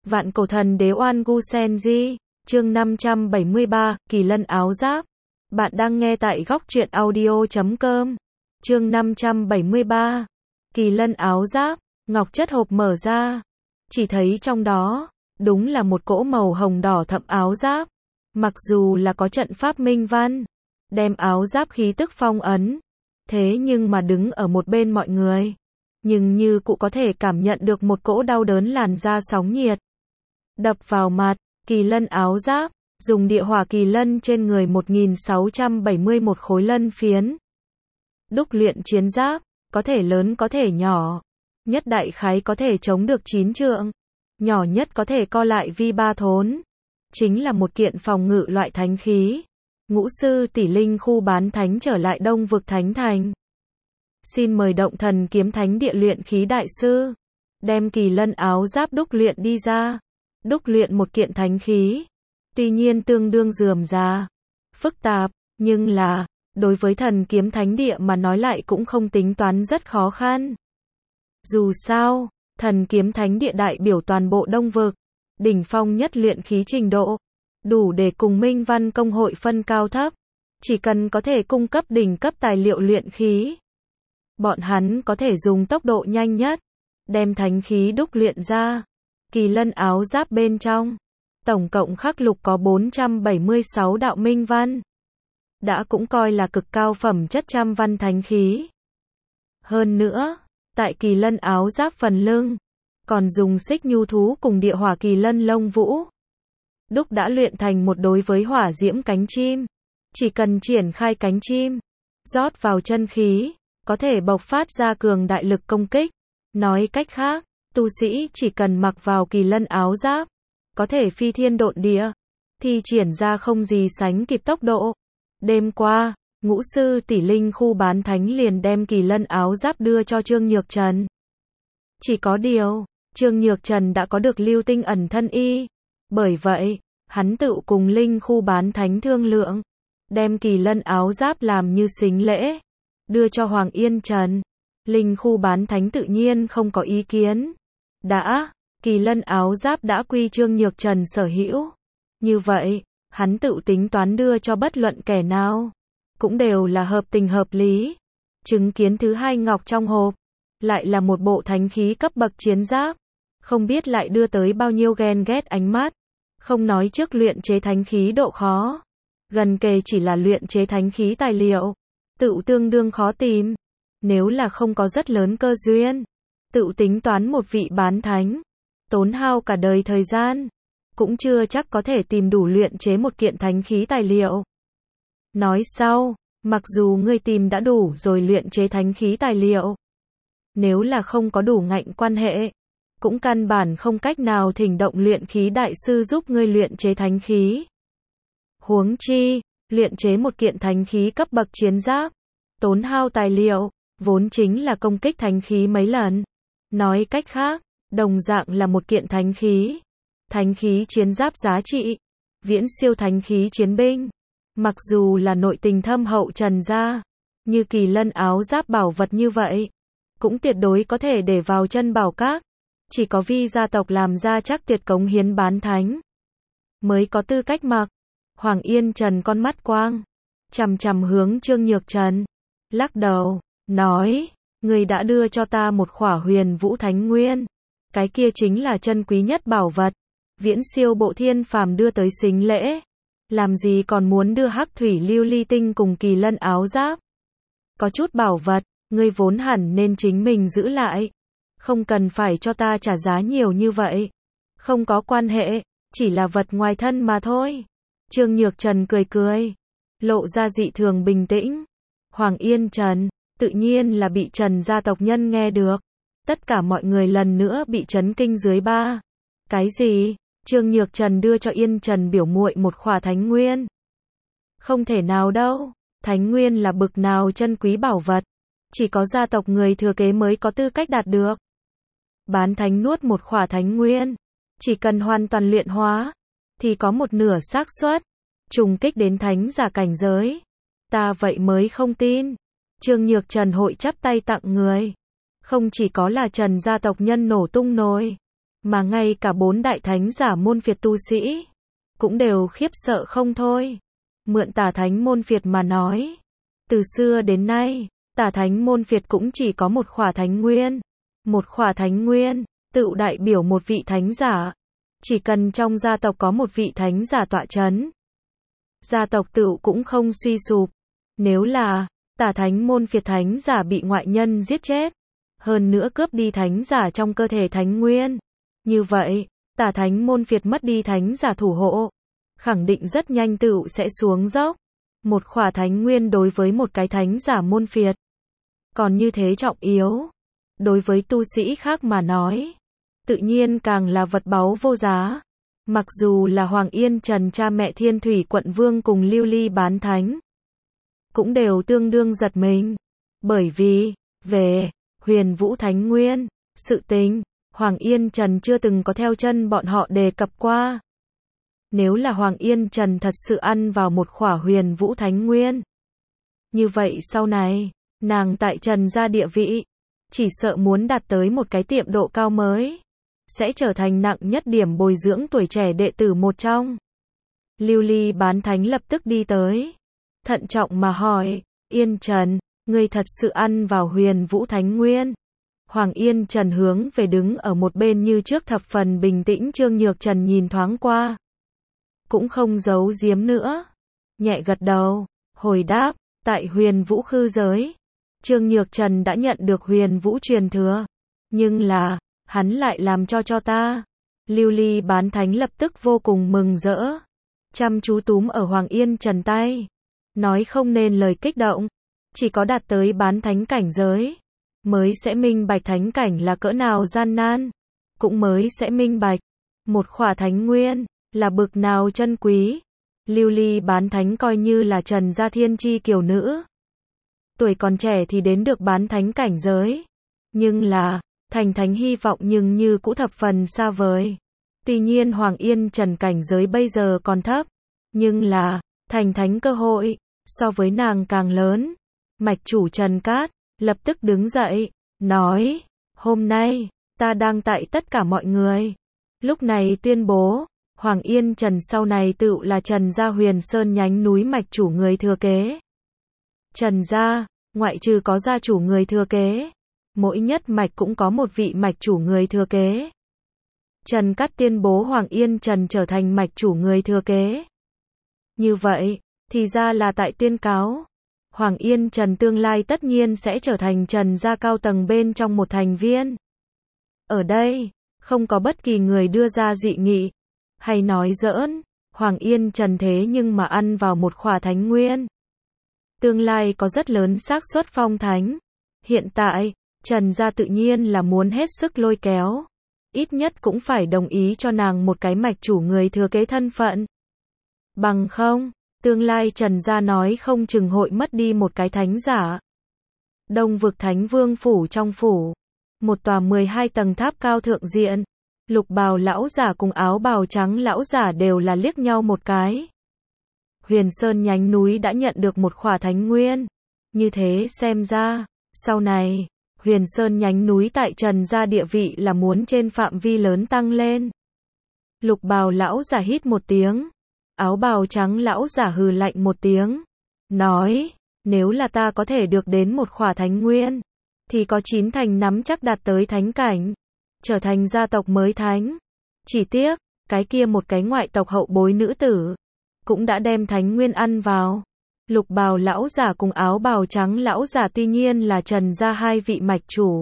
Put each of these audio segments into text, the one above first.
Vạn cổ thần đế Oan Gu Senji, chương 573, Kỳ Lân áo giáp. Bạn đang nghe tại góc truyện audio.com. Chương 573, Kỳ Lân áo giáp. Ngọc chất hộp mở ra, chỉ thấy trong đó, đúng là một cỗ màu hồng đỏ thẫm áo giáp. Mặc dù là có trận pháp minh văn, đem áo giáp khí tức phong ấn, thế nhưng mà đứng ở một bên mọi người, nhưng như cụ có thể cảm nhận được một cỗ đau đớn làn da sóng nhiệt đập vào mặt. Kỳ lân áo giáp, dùng địa hỏa kỳ lân trên người 1671 khối lân phiến đúc luyện chiến giáp, có thể lớn có thể nhỏ, nhất đại khái có thể chống được 9 trượng, nhỏ nhất có thể co lại vi 3 thốn, chính là một kiện phòng ngự loại thánh khí. Ngũ sư tỷ linh khu bán thánh trở lại Đông vực Thánh Thành. Xin mời Động Thần Kiếm Thánh Địa luyện khí đại sư, đem kỳ lân áo giáp đúc luyện đi ra. Đúc luyện một kiện thánh khí, tuy nhiên tương đương rườm rà, phức tạp, nhưng là, đối với Thần Kiếm Thánh Địa mà nói lại cũng không tính toán rất khó khăn. Dù sao, Thần Kiếm Thánh Địa đại biểu toàn bộ Đông vực, đỉnh phong nhất luyện khí trình độ, đủ để cùng Minh Văn Công hội phân cao thấp, chỉ cần có thể cung cấp đỉnh cấp tài liệu luyện khí, bọn hắn có thể dùng tốc độ nhanh nhất, đem thánh khí đúc luyện ra. Kỳ lân áo giáp bên trong, tổng cộng khắc lục có 476 đạo minh văn, đã cũng coi là cực cao phẩm chất trăm văn thánh khí. Hơn nữa, tại kỳ lân áo giáp phần lưng, còn dùng xích nhu thú cùng địa hỏa kỳ lân lông vũ, đúc đã luyện thành một đối với hỏa diễm cánh chim, chỉ cần triển khai cánh chim, rót vào chân khí, có thể bộc phát ra cường đại lực công kích. Nói cách khác, tu sĩ chỉ cần mặc vào kỳ lân áo giáp, có thể phi thiên độn địa, thi triển ra không gì sánh kịp tốc độ. Đêm qua, ngũ sư tỷ linh khu bán thánh liền đem kỳ lân áo giáp đưa cho Trương Nhược Trần. Chỉ có điều, Trương Nhược Trần đã có được lưu tinh ẩn thân y, bởi vậy, hắn tự cùng linh khu bán thánh thương lượng, đem kỳ lân áo giáp làm như sính lễ, đưa cho Hoàng Yên Trần. Linh khu bán thánh tự nhiên không có ý kiến. Kỳ lân áo giáp đã quy Trương Nhược Trần sở hữu. Như vậy, hắn tự tính toán đưa cho bất luận kẻ nào, cũng đều là hợp tình hợp lý. Chứng kiến thứ hai ngọc trong hộp, lại là một bộ thánh khí cấp bậc chiến giáp, không biết lại đưa tới bao nhiêu ghen ghét ánh mắt. Không nói trước luyện chế thánh khí độ khó, gần kề chỉ là luyện chế thánh khí tài liệu, tự tương đương khó tìm. Nếu là không có rất lớn cơ duyên, tự tính toán một vị bán thánh, tốn hao cả đời thời gian, cũng chưa chắc có thể tìm đủ luyện chế một kiện thánh khí tài liệu. Nói sau, mặc dù ngươi tìm đã đủ rồi luyện chế thánh khí tài liệu, nếu là không có đủ ngạnh quan hệ, cũng căn bản không cách nào thỉnh động luyện khí đại sư giúp ngươi luyện chế thánh khí. Huống chi, luyện chế một kiện thánh khí cấp bậc chiến giáp, tốn hao tài liệu, vốn chính là công kích thánh khí mấy lần. Nói cách khác, đồng dạng là một kiện thánh khí chiến giáp giá trị, viễn siêu thánh khí chiến binh. Mặc dù là nội tình thâm hậu Trần gia, như kỳ lân áo giáp bảo vật như vậy, cũng tuyệt đối có thể để vào chân bảo các. Chỉ có vi gia tộc làm ra chắc tuyệt cống hiến bán thánh, mới có tư cách mặc. Hoàng Yên Trần con mắt quang, chằm chằm hướng Trương Nhược Trần, lắc đầu, nói, người đã đưa cho ta một khỏa huyền vũ thánh nguyên, cái kia chính là chân quý nhất bảo vật, viễn siêu bộ thiên phàm đưa tới sính lễ, làm gì còn muốn đưa hắc thủy lưu ly tinh cùng kỳ lân áo giáp. Có chút bảo vật, ngươi vốn hẳn nên chính mình giữ lại, không cần phải cho ta trả giá nhiều như vậy. Không có quan hệ, chỉ là vật ngoài thân mà thôi. Trương Nhược Trần cười cười, lộ ra dị thường bình tĩnh. Hoàng Yên Trần, tự nhiên là bị Trần gia tộc nhân nghe được. Tất cả mọi người lần nữa bị chấn kinh dưới ba. Cái gì? Trương Nhược Trần đưa cho Yên Trần biểu muội một khỏa thánh nguyên. Không thể nào đâu, thánh nguyên là bực nào chân quý bảo vật, chỉ có gia tộc người thừa kế mới có tư cách đạt được. Bán thánh nuốt một khỏa thánh nguyên, chỉ cần hoàn toàn luyện hóa, thì có một nửa xác suất trùng kích đến thánh giả cảnh giới. Ta vậy mới không tin. Trương Nhược Trần hội chắp tay tặng người. Không chỉ có là Trần gia tộc nhân nổ tung nổi, mà ngay cả 4 đại thánh giả môn phiệt tu sĩ cũng đều khiếp sợ không thôi. Mượn Tả Thánh môn phiệt mà nói, từ xưa đến nay, Tả Thánh môn phiệt cũng chỉ có một khỏa thánh nguyên. Một khỏa thánh nguyên, tự đại biểu một vị thánh giả. Chỉ cần trong gia tộc có một vị thánh giả tọa chấn, gia tộc tự cũng không suy sụp. Nếu là Tả Thánh môn phiệt thánh giả bị ngoại nhân giết chết, hơn nữa cướp đi thánh giả trong cơ thể thánh nguyên, như vậy, Tả Thánh môn phiệt mất đi thánh giả thủ hộ, khẳng định rất nhanh tự sẽ xuống dốc. Một khỏa thánh nguyên đối với một cái thánh giả môn phiệt còn như thế trọng yếu, đối với tu sĩ khác mà nói, tự nhiên càng là vật báu vô giá. Mặc dù là Hoàng Yên Trần cha mẹ Thiên Thủy quận vương cùng Lưu Ly bán thánh, cũng đều tương đương giật mình. Bởi vì, về Huyền Vũ Thánh Nguyên, sự tình, Hoàng Yên Trần chưa từng có theo chân bọn họ đề cập qua. Nếu là Hoàng Yên Trần thật sự ăn vào một khỏa Huyền Vũ Thánh Nguyên, như vậy sau này, nàng tại Trần gia địa vị, chỉ sợ muốn đạt tới một cái tiệm độ cao mới, sẽ trở thành nặng nhất điểm bồi dưỡng tuổi trẻ đệ tử một trong. Lưu Ly bán thánh lập tức đi tới, thận trọng mà hỏi, Yên Trần, ngươi thật sự ăn vào Huyền Vũ Thánh Nguyên? Hoàng Yên Trần hướng về đứng ở một bên như trước thập phần bình tĩnh Trương Nhược Trần nhìn thoáng qua, cũng không giấu giếm nữa, nhẹ gật đầu, hồi đáp, tại Huyền Vũ khư giới, Trương Nhược Trần đã nhận được Huyền Vũ truyền thừa, nhưng là, hắn lại làm cho ta. Lưu Ly bán thánh lập tức vô cùng mừng rỡ, chăm chú túm ở Hoàng Yên Trần tay, nói không nên lời kích động, chỉ có đạt tới bán thánh cảnh giới, mới sẽ minh bạch thánh cảnh là cỡ nào gian nan, cũng mới sẽ minh bạch, một khỏa thánh nguyên, là bực nào chân quý. Lưu Ly bán thánh coi như là Trần gia thiên chi kiều nữ, tuổi còn trẻ thì đến được bán thánh cảnh giới, nhưng là, thành thánh hy vọng nhưng như cũ thập phần xa vời. Tuy nhiên Hoàng Yên Trần cảnh giới bây giờ còn thấp, nhưng là, thành thánh cơ hội, so với nàng càng lớn. Mạch chủ Trần Cát, lập tức đứng dậy, nói, hôm nay, ta đang tại tất cả mọi người. Lúc này tuyên bố, Hoàng Yên Trần sau này tự là Trần gia Huyền Sơn nhánh núi mạch chủ người thừa kế. Trần gia, ngoại trừ có gia chủ người thừa kế, mỗi nhất mạch cũng có một vị mạch chủ người thừa kế. Trần Cát tuyên bố Hoàng Yên Trần trở thành mạch chủ người thừa kế. Như vậy, thì ra là tại tuyên cáo, Hoàng Yên Trần tương lai tất nhiên sẽ trở thành Trần gia cao tầng bên trong một thành viên. Ở đây, không có bất kỳ người đưa ra dị nghị, hay nói giỡn, Hoàng Yên Trần thế nhưng mà ăn vào một khỏa thánh nguyên. Tương lai có rất lớn xác suất phong thánh. Hiện tại, Trần gia tự nhiên là muốn hết sức lôi kéo, ít nhất cũng phải đồng ý cho nàng một cái mạch chủ người thừa kế thân phận. Bằng không, tương lai Trần gia nói không chừng hội mất đi một cái thánh giả. Đông vực Thánh Vương phủ trong phủ, một tòa 12 tầng tháp cao thượng diện, lục bào lão giả cùng áo bào trắng lão giả đều là liếc nhau một cái. Huyền Sơn nhánh núi đã nhận được một khỏa thánh nguyên, như thế xem ra, sau này, Huyền Sơn nhánh núi tại Trần gia địa vị là muốn trên phạm vi lớn tăng lên. Lục bào lão giả hít một tiếng, áo bào trắng lão giả hừ lạnh một tiếng, nói, nếu là ta có thể được đến một khỏa thánh nguyên, thì có 9 thành nắm chắc đạt tới thánh cảnh, trở thành gia tộc mới thánh. Chỉ tiếc, cái kia một cái ngoại tộc hậu bối nữ tử, cũng đã đem thánh nguyên ăn vào. Lục bào lão giả cùng áo bào trắng lão giả tuy nhiên là Trần gia hai vị mạch chủ,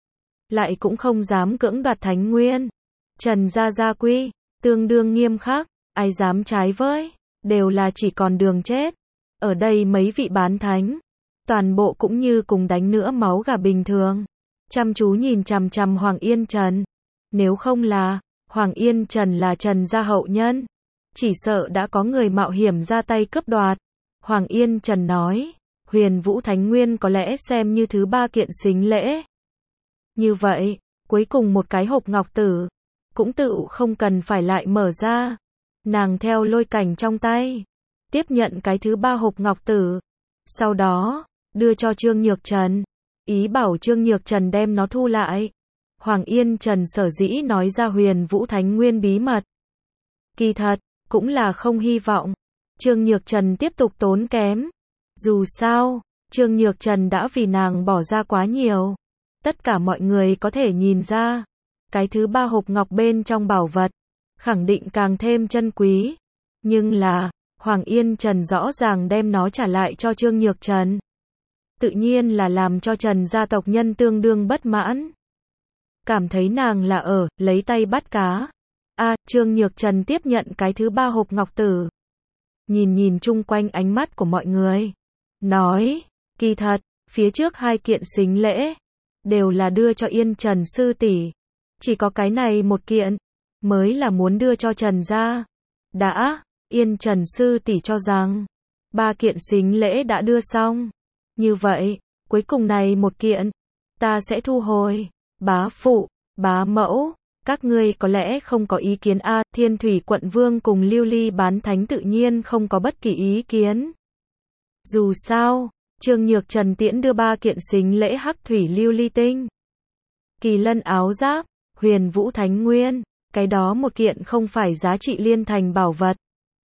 lại cũng không dám cưỡng đoạt thánh nguyên. Trần gia gia quy, tương đương nghiêm khắc, ai dám trái với, đều là chỉ còn đường chết. Ở đây mấy vị bán thánh, toàn bộ cũng như cùng đánh nữa máu gà bình thường, chăm chú nhìn chằm chằm Hoàng Yên Trần. Nếu không là, Hoàng Yên Trần là Trần gia hậu nhân, chỉ sợ đã có người mạo hiểm ra tay cướp đoạt. Hoàng Yên Trần nói, Huyền Vũ Thánh Nguyên có lẽ xem như thứ 3 kiện sính lễ. Như vậy, cuối cùng một cái hộp ngọc tử, cũng tự không cần phải lại mở ra. Nàng theo lôi cảnh trong tay, tiếp nhận cái thứ 3 hộp ngọc tử, sau đó, đưa cho Trương Nhược Trần, ý bảo Trương Nhược Trần đem nó thu lại. Hoàng Yên Trần sở dĩ nói ra Huyền Vũ Thánh Nguyên bí mật. Kỳ thật, cũng là không hy vọng Trương Nhược Trần tiếp tục tốn kém. Dù sao, Trương Nhược Trần đã vì nàng bỏ ra quá nhiều. Tất cả mọi người có thể nhìn ra, cái thứ 3 hộp ngọc bên trong bảo vật, khẳng định càng thêm chân quý. Nhưng là, Hoàng Yên Trần rõ ràng đem nó trả lại cho Trương Nhược Trần. Tự nhiên là làm cho Trần gia tộc nhân tương đương bất mãn. Cảm thấy nàng là lấy tay bắt cá. Trương Nhược Trần tiếp nhận cái thứ 3 hộp ngọc tử. Nhìn chung quanh ánh mắt của mọi người. Nói, kỳ thật, phía trước 2 kiện sính lễ, đều là đưa cho Yên Trần sư tỷ. Chỉ có cái này một kiện, mới là muốn đưa cho Trần gia. Yên Trần sư tỷ cho rằng, 3 kiện sính lễ đã đưa xong. Như vậy, cuối cùng này một kiện, ta sẽ thu hồi. Bá phụ, bá mẫu, các ngươi có lẽ không có ý kiến Thiên Thủy Quận Vương cùng Lưu Ly Bán Thánh tự nhiên không có bất kỳ ý kiến. Dù sao, Trương Nhược Trần tiễn đưa 3 kiện sính lễ Hắc Thủy Lưu Ly Tinh, Kỳ Lân áo giáp, Huyền Vũ Thánh Nguyên, cái đó một kiện không phải giá trị liên thành bảo vật.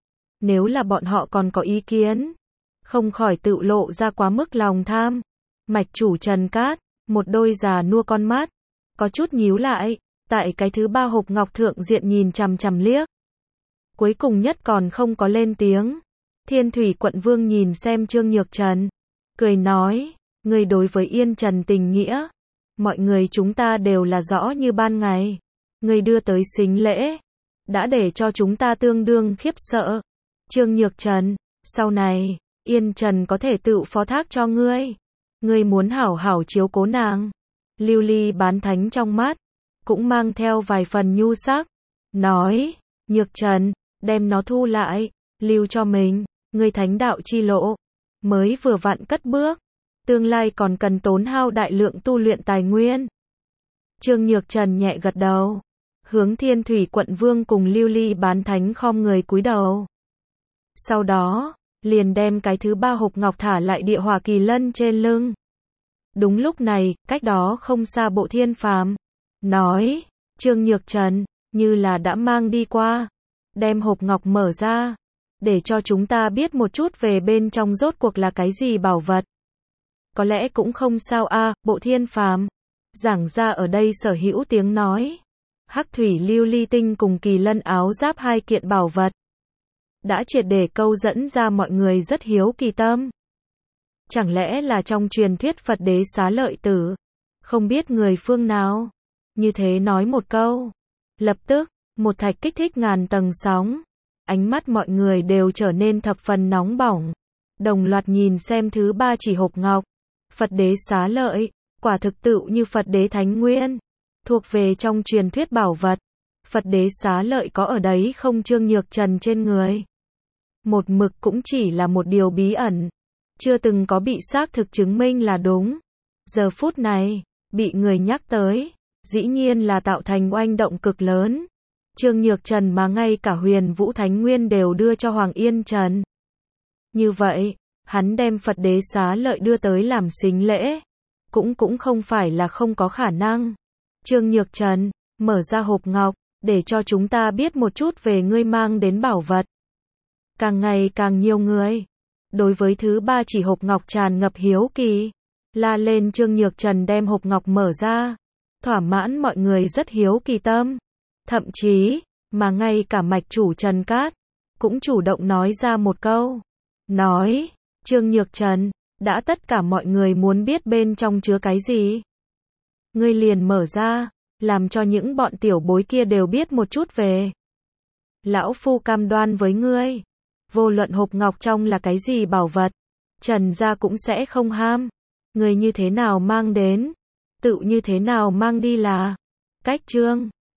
Nếu là bọn họ còn có ý kiến, không khỏi tự lộ ra quá mức lòng tham. Mạch chủ Trần Cát, một đôi già nua con mắt, có chút nhíu lại, tại cái thứ 3 hộp ngọc thượng diện nhìn chằm chằm liếc. Cuối cùng nhất còn không có lên tiếng. Thiên Thủy Quận Vương nhìn xem Trương Nhược Trần, cười nói, người đối với Yên Trần tình nghĩa, mọi người chúng ta đều là rõ như ban ngày. Người đưa tới sính lễ, đã để cho chúng ta tương đương khiếp sợ. Trương Nhược Trần, sau này, Yên Trần có thể tự phó thác cho ngươi. Ngươi muốn hảo hảo chiếu cố nàng. Lưu Ly Bán Thánh trong mắt, cũng mang theo vài phần nhu sắc. Nói, Nhược Trần, đem nó thu lại, lưu cho mình. Ngươi thánh đạo chi lộ, mới vừa vặn cất bước. Tương lai còn cần tốn hao đại lượng tu luyện tài nguyên. Trương Nhược Trần nhẹ gật đầu, hướng Thiên Thủy Quận Vương cùng Lưu Ly Bán Thánh khom người cúi đầu. Sau đó, liền đem cái thứ 3 hộp ngọc thả lại địa hỏa kỳ lân trên lưng. Đúng lúc này, cách đó không xa Bộ Thiên Phàm nói, Trương Nhược Trần, như là đã mang đi qua. Đem hộp ngọc mở ra, để cho chúng ta biết một chút về bên trong rốt cuộc là cái gì bảo vật. Có lẽ cũng không sao Bộ Thiên Phàm giảng ra ở đây sở hữu tiếng nói. Hắc Thủy Lưu Ly Tinh cùng Kỳ Lân áo giáp 2 kiện bảo vật, đã triệt để câu dẫn ra mọi người rất hiếu kỳ tâm. Chẳng lẽ là trong truyền thuyết Phật Đế Xá Lợi Tử, không biết người phương nào, như thế nói một câu, lập tức, một thạch kích thích ngàn tầng sóng, ánh mắt mọi người đều trở nên thập phần nóng bỏng, đồng loạt nhìn xem thứ 3 chỉ hộp ngọc. Phật Đế Xá Lợi, quả thực tự như Phật Đế Thánh Nguyên, thuộc về trong truyền thuyết bảo vật. Phật Đế Xá Lợi có ở đấy không Trương Nhược Trần trên người. Một mực cũng chỉ là một điều bí ẩn, chưa từng có bị xác thực chứng minh là đúng. Giờ phút này, bị người nhắc tới, dĩ nhiên là tạo thành oanh động cực lớn. Trương Nhược Trần mà ngay cả Huyền Vũ Thánh Nguyên đều đưa cho Hoàng Yên Trần. Như vậy, hắn đem Phật Đế Xá Lợi đưa tới làm sính lễ, cũng không phải là không có khả năng. Trương Nhược Trần, mở ra hộp ngọc, để cho chúng ta biết một chút về ngươi mang đến bảo vật. Càng ngày càng nhiều người, đối với thứ 3 chỉ hộp ngọc tràn ngập hiếu kỳ, la lên. Trương Nhược Trần đem hộp ngọc mở ra, thỏa mãn mọi người rất hiếu kỳ tâm. Thậm chí, mà ngay cả mạch chủ Trần Cát, cũng chủ động nói ra một câu. Nói, Trương Nhược Trần, đã tất cả mọi người muốn biết bên trong chứa cái gì. Ngươi liền mở ra, làm cho những bọn tiểu bối kia đều biết một chút về. Lão Phu cam đoan với ngươi, vô luận hộp ngọc trong là cái gì bảo vật, Trần gia cũng sẽ không ham. Người như thế nào mang đến, tự như thế nào mang đi là cách. Chương